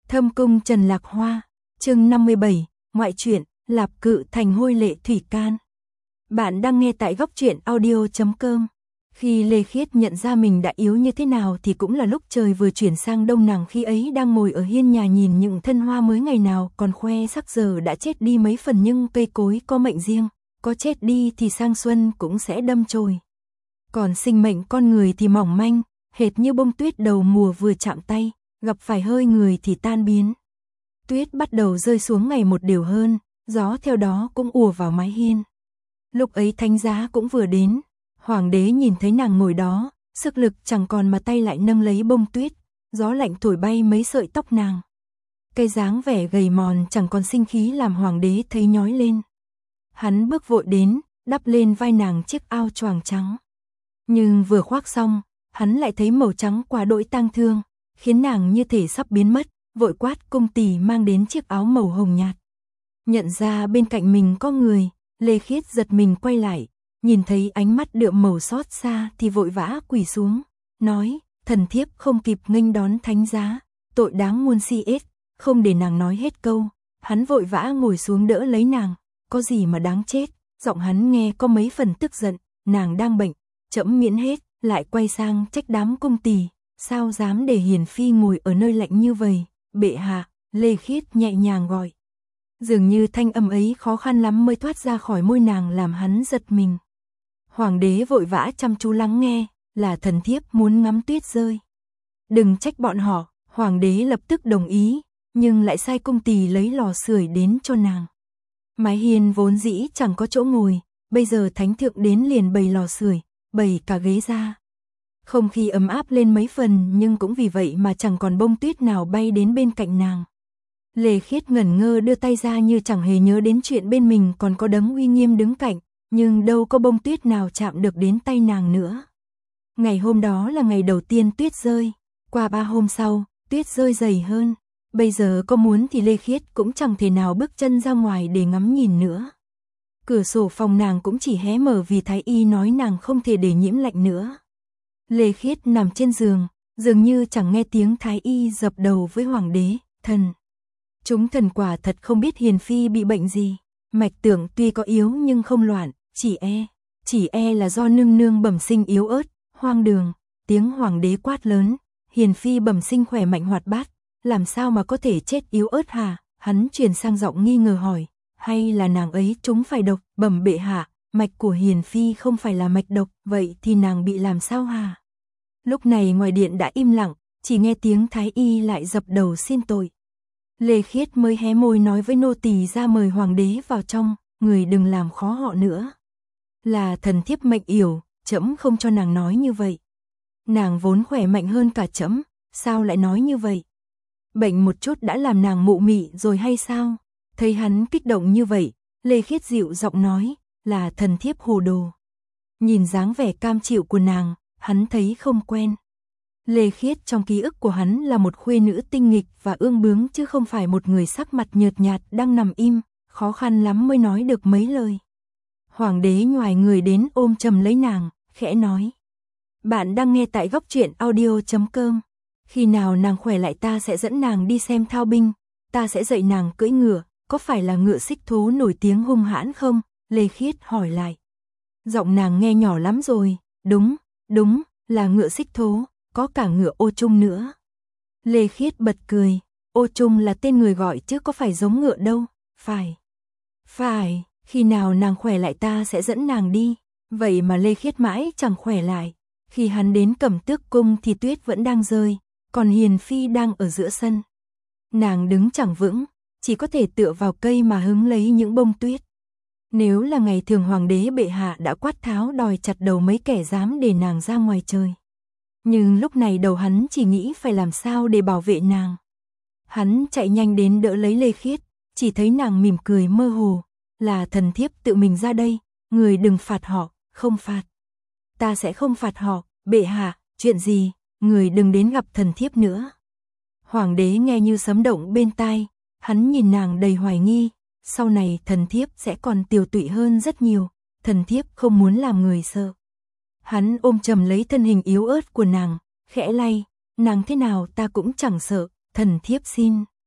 Thâm cung Trần Lạc Hoa, chương 57, ngoại truyện, Lạp Cự Thành hôi lệ thủy can. Bạn đang nghe tại góc truyện audio.com. Khi Lê Khiết nhận ra mình đã yếu như thế nào thì cũng là lúc trời vừa chuyển sang đông, nàng khi ấy đang ngồi ở hiên nhà nhìn những thân hoa mới ngày nào còn khoe sắc giờ đã chết đi mấy phần, nhưng cây cối có mệnh riêng, có chết đi thì sang xuân cũng sẽ đâm chồi. Còn sinh mệnh con người thì mỏng manh, hệt như bông tuyết đầu mùa vừa chạm tay, gặp phải hơi người thì tan biến. Tuyết bắt đầu rơi xuống ngày một đều hơn, gió theo đó cũng ùa vào mái hiên. Lúc ấy thánh giá cũng vừa đến, hoàng đế nhìn thấy nàng ngồi đó, sức lực chẳng còn mà tay lại nâng lấy bông tuyết, gió lạnh thổi bay mấy sợi tóc nàng. Cây dáng vẻ gầy mòn chẳng còn sinh khí làm hoàng đế thấy nhói lên. Hắn bước vội đến, đắp lên vai nàng chiếc áo choàng trắng. Nhưng vừa khoác xong, hắn lại thấy màu trắng quá đỗi tang thương, khiến nàng như thể sắp biến mất, vội quát cung tỳ mang đến chiếc áo màu hồng nhạt. Nhận ra bên cạnh mình có người, Lê Khiết giật mình quay lại, nhìn thấy ánh mắt đượm màu xót xa thì vội vã quỳ xuống, nói, thần thiếp không kịp nghênh đón thánh giá, tội đáng muôn si ết. Không để nàng nói hết câu, hắn vội vã ngồi xuống đỡ lấy nàng, có gì mà đáng chết, giọng hắn nghe có mấy phần tức giận, nàng đang bệnh, trẫm miễn hết, lại quay sang trách đám cung tỳ, sao dám để hiền phi ngồi ở nơi lạnh như vậy, bệ hạ. Lê Khiết nhẹ nhàng gọi. Dường như thanh âm ấy khó khăn lắm mới thoát ra khỏi môi nàng làm hắn giật mình. Hoàng đế vội vã chăm chú lắng nghe, là thần thiếp muốn ngắm tuyết rơi. Đừng trách bọn họ, hoàng đế lập tức đồng ý, nhưng lại sai cung tỳ lấy lò sưởi đến cho nàng. Mái hiên vốn dĩ chẳng có chỗ ngồi, bây giờ thánh thượng đến liền bày lò sưởi, bày cả ghế ra. Không khí ấm áp lên mấy phần, nhưng cũng vì vậy mà chẳng còn bông tuyết nào bay đến bên cạnh nàng. Lê Khiết ngẩn ngơ đưa tay ra như chẳng hề nhớ đến chuyện bên mình còn có đấng uy nghiêm đứng cạnh, nhưng đâu có bông tuyết nào chạm được đến tay nàng nữa. Ngày hôm đó là ngày đầu tiên tuyết rơi, qua 3 hôm sau, tuyết rơi dày hơn. Bây giờ có muốn thì Lê Khiết cũng chẳng thể nào bước chân ra ngoài để ngắm nhìn nữa. Cửa sổ phòng nàng cũng chỉ hé mở vì thái y nói nàng không thể để nhiễm lạnh nữa. Lê Khiết nằm trên giường, dường như chẳng nghe tiếng thái y dập đầu với hoàng đế, thần. Chúng thần quả thật không biết hiền phi bị bệnh gì, mạch tưởng tuy có yếu nhưng không loạn, chỉ e là do nương nương bẩm sinh yếu ớt, hoang đường. Tiếng hoàng đế quát lớn, hiền phi bẩm sinh khỏe mạnh hoạt bát, làm sao mà có thể chết yếu ớt hả? Hắn chuyển sang giọng nghi ngờ hỏi, hay là nàng ấy trúng phải độc? Bẩm bệ hạ, mạch của hiền phi không phải là mạch độc, vậy thì nàng bị làm sao hả? Lúc này ngoài điện đã im lặng, chỉ nghe tiếng thái y lại dập đầu xin tội. Lê Khiết mới hé môi nói với nô tỳ ra mời hoàng đế vào trong, người đừng làm khó họ nữa. Là thần thiếp mệnh yểu, trẫm không cho nàng nói như vậy. Nàng vốn khỏe mạnh hơn cả trẫm, sao lại nói như vậy? Bệnh một chút đã làm nàng mụ mị rồi hay sao? Thấy hắn kích động như vậy, Lê Khiết dịu giọng nói, là thần thiếp hồ đồ. Nhìn dáng vẻ cam chịu của nàng, hắn thấy không quen. Lê Khiết trong ký ức của hắn là một khuê nữ tinh nghịch và ương bướng chứ không phải một người sắc mặt nhợt nhạt đang nằm im, khó khăn lắm mới nói được mấy lời. Hoàng đế nhoài người đến ôm chầm lấy nàng, khẽ nói. Bạn đang nghe tại góc truyện audio.com. Khi nào nàng khỏe lại ta sẽ dẫn nàng đi xem thao binh, ta sẽ dạy nàng cưỡi ngựa, có phải là ngựa xích thố nổi tiếng hung hãn không? Lê Khiết hỏi lại. Giọng nàng nghe nhỏ lắm rồi, đúng, là ngựa xích thố, có cả ngựa ô trung nữa. Lê Khiết bật cười, ô trung là tên người gọi chứ có phải giống ngựa đâu, phải, khi nào nàng khỏe lại ta sẽ dẫn nàng đi. Vậy mà Lê Khiết mãi chẳng khỏe lại. Khi hắn đến Cẩm Tước cung thì tuyết vẫn đang rơi, còn hiền phi đang ở giữa sân. Nàng đứng chẳng vững, chỉ có thể tựa vào cây mà hứng lấy những bông tuyết. Nếu là ngày thường hoàng đế bệ hạ đã quát tháo đòi chặt đầu mấy kẻ dám để nàng ra ngoài trời. Nhưng lúc này đầu hắn chỉ nghĩ phải làm sao để bảo vệ nàng. Hắn chạy nhanh đến đỡ lấy Lê Khiết, chỉ thấy nàng mỉm cười mơ hồ, là thần thiếp tự mình ra đây, người đừng phạt họ, không phạt. Ta sẽ không phạt họ, bệ hạ, chuyện gì, người đừng đến gặp thần thiếp nữa. Hoàng đế nghe như sấm động bên tai, hắn nhìn nàng đầy hoài nghi, sau này thần thiếp sẽ còn tiều tụy hơn rất nhiều, thần thiếp không muốn làm người sợ. Hắn ôm chầm lấy thân hình yếu ớt của nàng, khẽ lay, nàng thế nào ta cũng chẳng sợ, thần thiếp xin.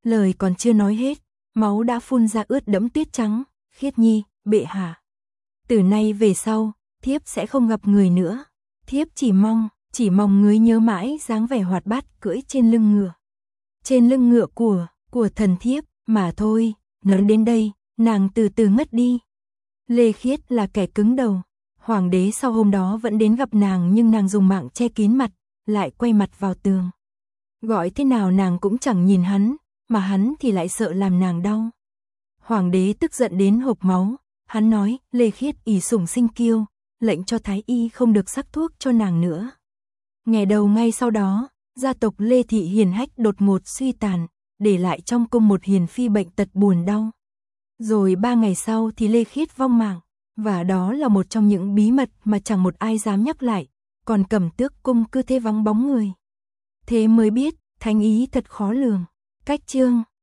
Lời còn chưa nói hết, máu đã phun ra ướt đẫm tuyết trắng. Khiết Nhi, bệ hạ. Từ nay về sau, thiếp sẽ không gặp người nữa. Thiếp chỉ mong người nhớ mãi dáng vẻ hoạt bát cưỡi trên lưng ngựa. Trên lưng ngựa của thần thiếp, mà thôi. Nói đến đây, nàng từ từ ngất đi. Lê Khiết là kẻ cứng đầu. Hoàng đế sau hôm đó vẫn đến gặp nàng nhưng nàng dùng mạng che kín mặt, lại quay mặt vào tường. Gọi thế nào nàng cũng chẳng nhìn hắn, mà hắn thì lại sợ làm nàng đau. Hoàng đế tức giận đến hộc máu, hắn nói Lê Khiết ỷ sủng sinh kiêu, lệnh cho thái y không được sắc thuốc cho nàng nữa. Ngày đầu ngay sau đó, gia tộc Lê Thị hiền hách đột ngột suy tàn, để lại trong cung một hiền phi bệnh tật buồn đau. Rồi 3 ngày sau thì Lê Khiết vong mạng, và đó là một trong những bí mật mà chẳng một ai dám nhắc lại, còn Cẩm Tước cung cứ thế vắng bóng người. Thế mới biết, thánh ý thật khó lường. Cách chương